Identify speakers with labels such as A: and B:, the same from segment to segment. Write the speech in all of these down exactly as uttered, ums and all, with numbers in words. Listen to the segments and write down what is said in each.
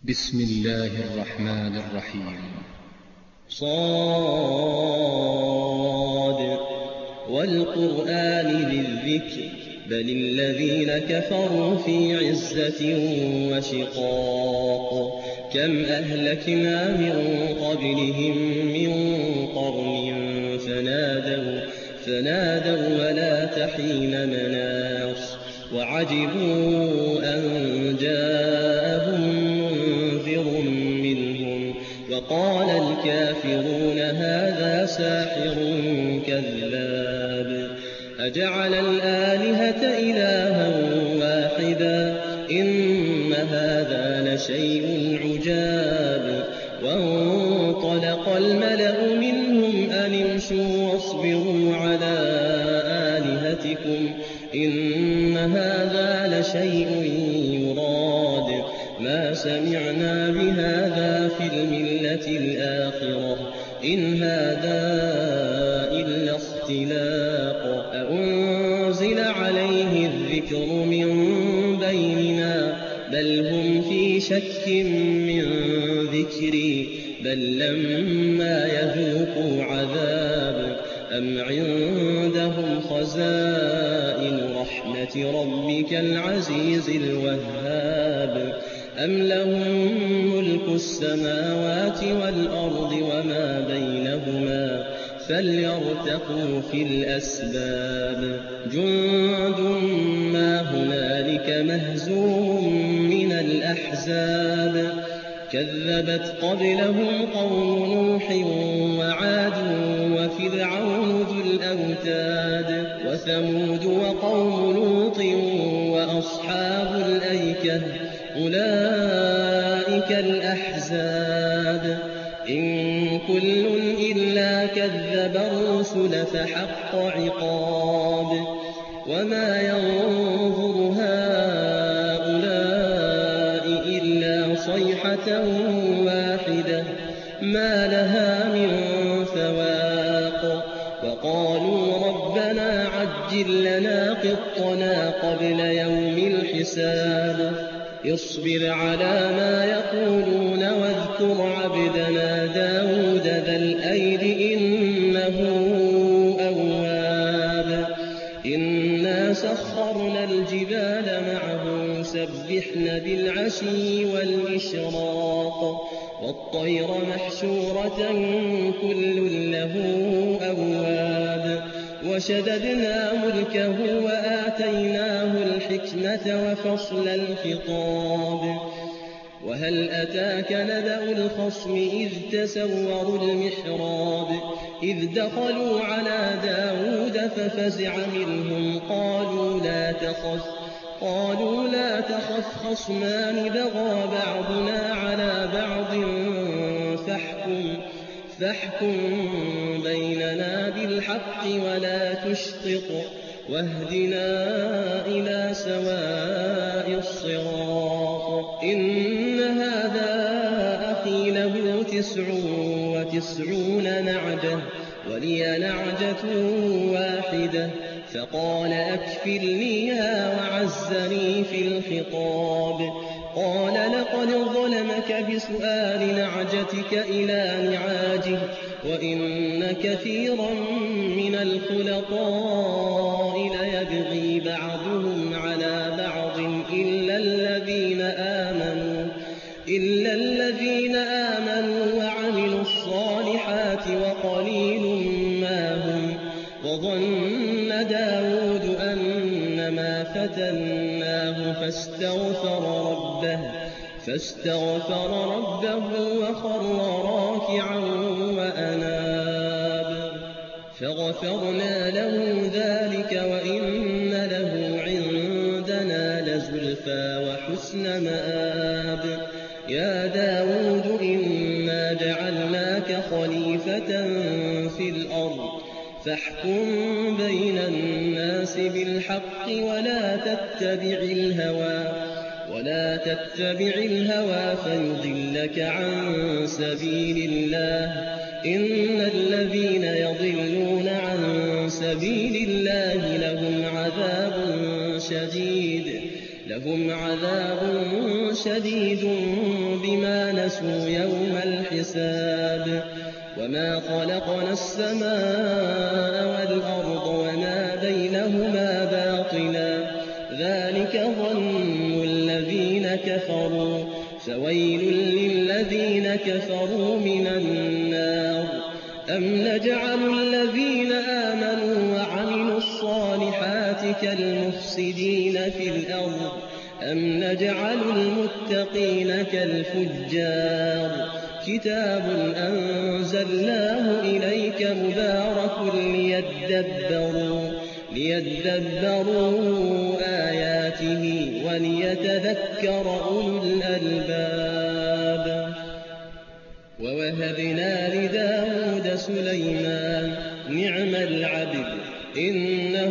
A: بسم الله الرحمن الرحيم.
B: صاد والقرآن ذي الذكر بل الذين كفروا في عزة وشقاق كم أهلكنا من قبلهم من قرن فنادوا, فنادوا ولا تحين مناص وعجبوا أن جاءهم منذر منهم وقال الكافرون هذا ساحر كذاب أجعل الآلهة إلها واحدا إن هذا لشيء عجاب وانطلق الملأ منهم أن امشوا واصبروا على آلهتكم إن هذا لشيء يراد ما سمعنا بهذا في الملة الآخرة إن هذا إلا اختلاق أأنزل عليه الذكر من بيننا بل هم في شك من ذكري بل لما يذوقوا عذاب أم عندهم خزائن رحمة ربك العزيز الوهاب أم لهم ملك السماوات والأرض وما بينهما فليرتقوا في الأسباب جند ما هنالك مهزوم من الأحزاب كذبت قبلهم قوم نوح وعاد وفرعون ذو الأوتاد وثمود وقوم لوط وأصحاب الأيكة أولئك الأحزاب إن كل إلا كذب الرسل فحق عقاب وما ينظر هؤلاء إلا صيحة واحدة ما لها من فواق وقالوا ربنا عجل لنا قطنا قبل يوم الحساب اصبر على ما يقولون واذكر عبدنا داود ذا الأيد إنه أواب إنا سخرنا الجبال معه يسبحن بالعشي والإشراق والطير محشورة كل له أواب وشددنا ملكه وآتيناه الحكمة وفصل الخطاب وهل أتاك نبأ الخصم إذ تسوروا المحراب إذ دخلوا على داود ففزع منهم قالوا لا تخف قالوا لا تخف خصمان بغى بعضنا على بعض فاحكم فاحكم بيننا بالحق ولا تشطط واهدنا إلى سواء الصراط إن هذا أخي له تسع وتسعون نعجة ولي نعجة واحدة فقال أكفلنيها وعزني في الخطاب قال لقد ظلمك بسؤال نعجتك إلى نعاجه وإن كثيرا من الخلطاء ليبغي بعضهم على بعض إلا الذين آمنوا إلا الذين آمنوا وعملوا الصالحات وقليل ما هم وظن داود أنما فتناه فاستغفر ربه فاستغفر ربه وخر راكعا وأناب فغفرنا له ذلك وإن له عندنا لزلفى وحسن مآب يا داود إنا جعلناك خليفة في الأرض فاحكم بين الناس بالحق ولا تتبع الهوى ولا تتبع الهوى فيضلك عن سبيل الله إن الذين يضلون عن سبيل الله لهم عذاب شديد لهم عذاب شديد بما نسوا يوم الحساب وما خلقنا السماء والأرض وما بينهما باطلا ذلك ظن الذين كفروا فويل للذين كفروا من النار أم نجعل الذين آمنوا وعملوا الصالحات كالمفسدين في الأرض أم نجعل المتقين كالفجار كتاب أنزلناه إليك مبارك ليدبروا, ليدبروا آياته وليتذكر أولو الألباب ووهبنا لداود سليمان نعم العبد إنه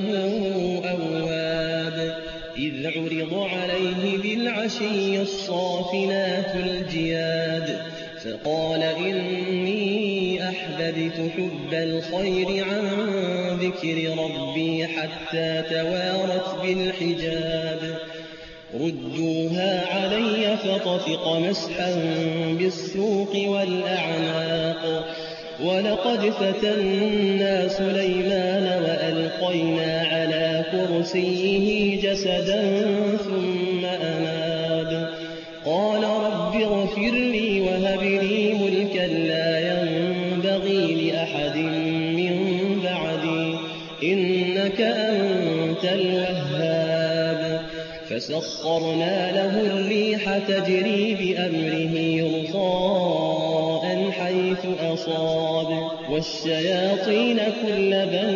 B: أواب إذ عرض عليه بالعشي الصافنات الجياد فقال إني أحببت حب الخير عن ذكر ربي حتى توارت بالحجاب ردوها علي فطفق مسحا بالسوق والأعناق ولقد فتنا سليمان وألقينا على كرسيه جسدا ثم أناب قال رب اغفر لي وهب لي ملكا لا ينبغي لأحد من بعدي إنك أنت الوهاب فسخرنا له الريح تجري بأمره رخاء حيث أصاب والشياطين كل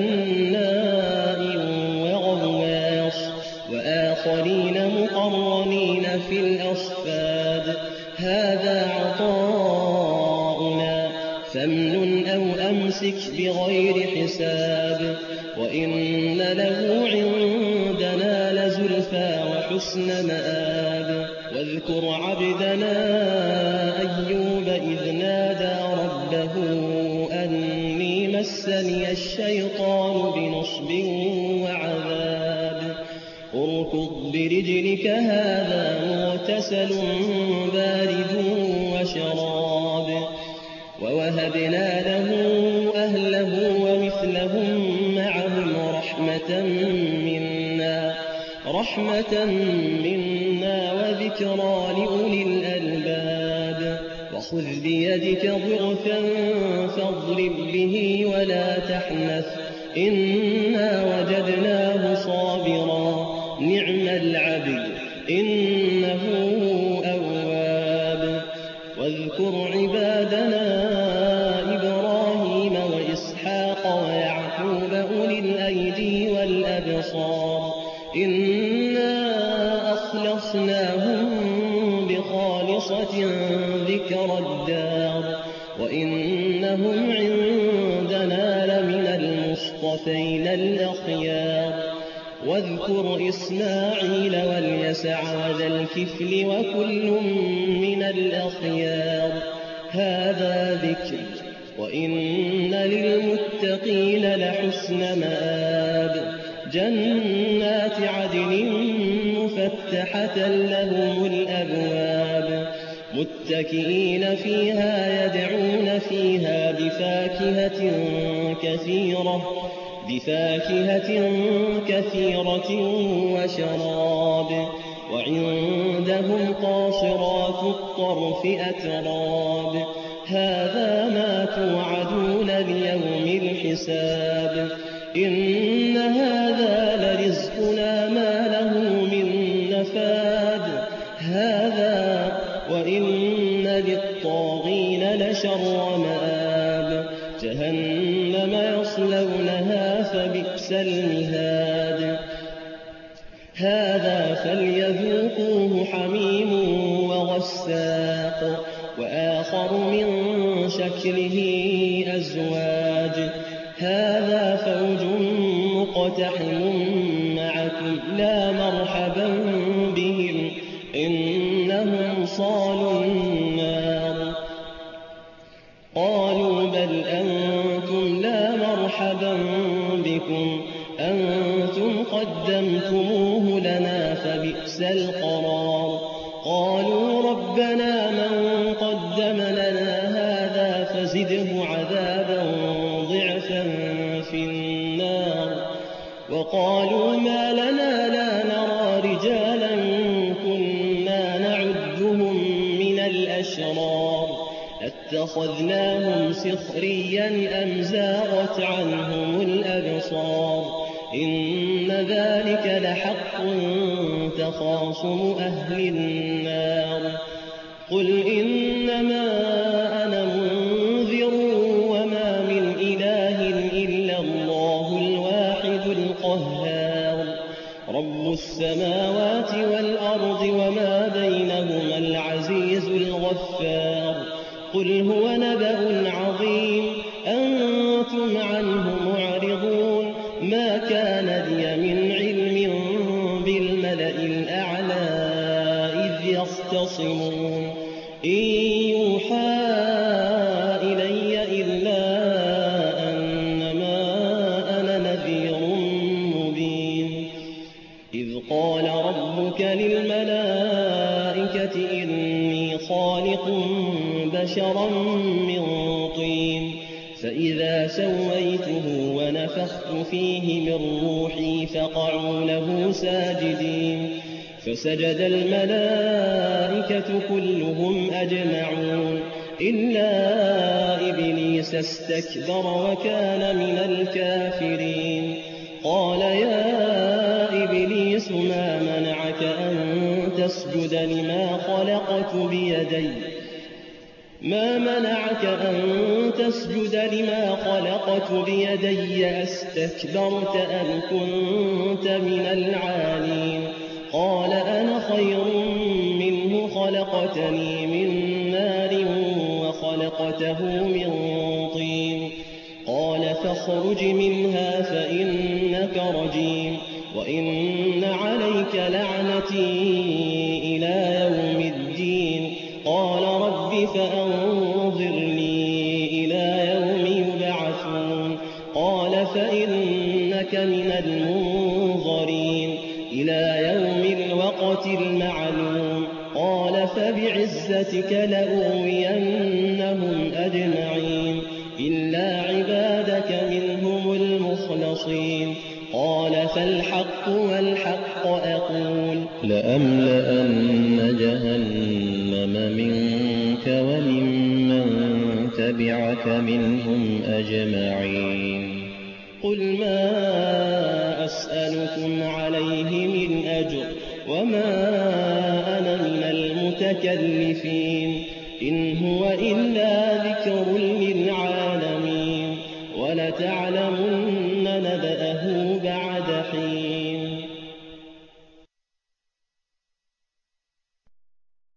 B: بناء وغواص وآخرين مقرنين في الأصفاد هذا عطاؤنا فامنن أو أمسك بغير حساب وإن له عندنا لزلفى وحسن مآب واذكر عبدنا أيوب إذ نادى ربه أني مسني الشيطان بنصب وعذاب اركض برجلك هذا مغتسل بارد وشراب ووهبنا له أهله ومثلهم معهم رحمة منا رحمة منا وذكرى لأولي الألباب وخذ بيدك ضغثا فاضرب به ولا تحنث إنا وجدناه صابرا نعم العبد إنه أواب واذكر عبادنا إبراهيم وإسحاق ويعقوب أولي الأيدي والأبصار إنا أخلصناهم بخالصة ذكر الدار وإنهم عندنا لمن المصطفين الأخيار واذكر إسماعيل واليسع وذا الكفل وكل من الأخيار هذا ذكر وإن للمتقين لحسن مآب جنات عدن مفتحة لهم الأبواب متكئين فيها يدعون فيها بفاكهة كثيرة بفاكهة كثيرة وشراب وعندهم قاصرات الطرف أتراب هذا ما توعدون ليوم الحساب إن هذا لرزقنا ما له من نفاد هذا وإن للطاغين لشر مآب جهنم يصلونها فبئس المهاد هذا فليذوقوه حميم وغساق وآخر من شكله أزواج هذا فوج مقتحم معكم لا مرحبا بهم إنهم صالوا النار قالوا بل أنتم لا مرحبا بكم أنتم قدمتموه لنا فبئس القرار الأشرار أتخذناهم سخريا أم زاغت عنهم الأبصار إن ذلك لحق تخاصم أهل النار قل إنما أنا منذر وما من إله إلا الله الواحد القهار رب السماوات والأرض وما بينهما العزيز الغفار قل هو نبأ عظيم أنتم عنه معرضون ما كان لي من علم بالملأ الأعلى إذ يختصمون إن يوحى إلي إلا أنما أنا نذير مبين إذ قال ربك للملائكة إني خالق بشرا من طين فإذا سويته ونفخت فيه من روحي فقعوا له ساجدين فسجد الملائكة كلهم أجمعون إلا إبليس استكبر وكان من الكافرين قال يا إبليس ما منعك أن تسجد لما خلقت بيدي ما منعك أن تسجد لما خلقت بيدي أستكبرت أم كنت من العالين قال أنا خير منه خلقتني من نار وخلقته من طين قال فاخرج منها فإنك رجيم وإن عليك لعنتي إلى يوم الدين قال رب فأنظرني إلى يوم يبعثون قال فإنك من المنظرين إلى يوم الوقت المعلوم قال فبعزتك لأغوينهم أجمعين إلا عبادك منهم المخلصين قال فالحق والحق أقول
C: لأملأن جهنم منك وممن تبعك منهم أجمعين
B: قل ما أسألكم عليه من أجر وما أنا من المتكلفين إن هو إلا ذكر للعالمين ولتعلمن نبأه بعد حين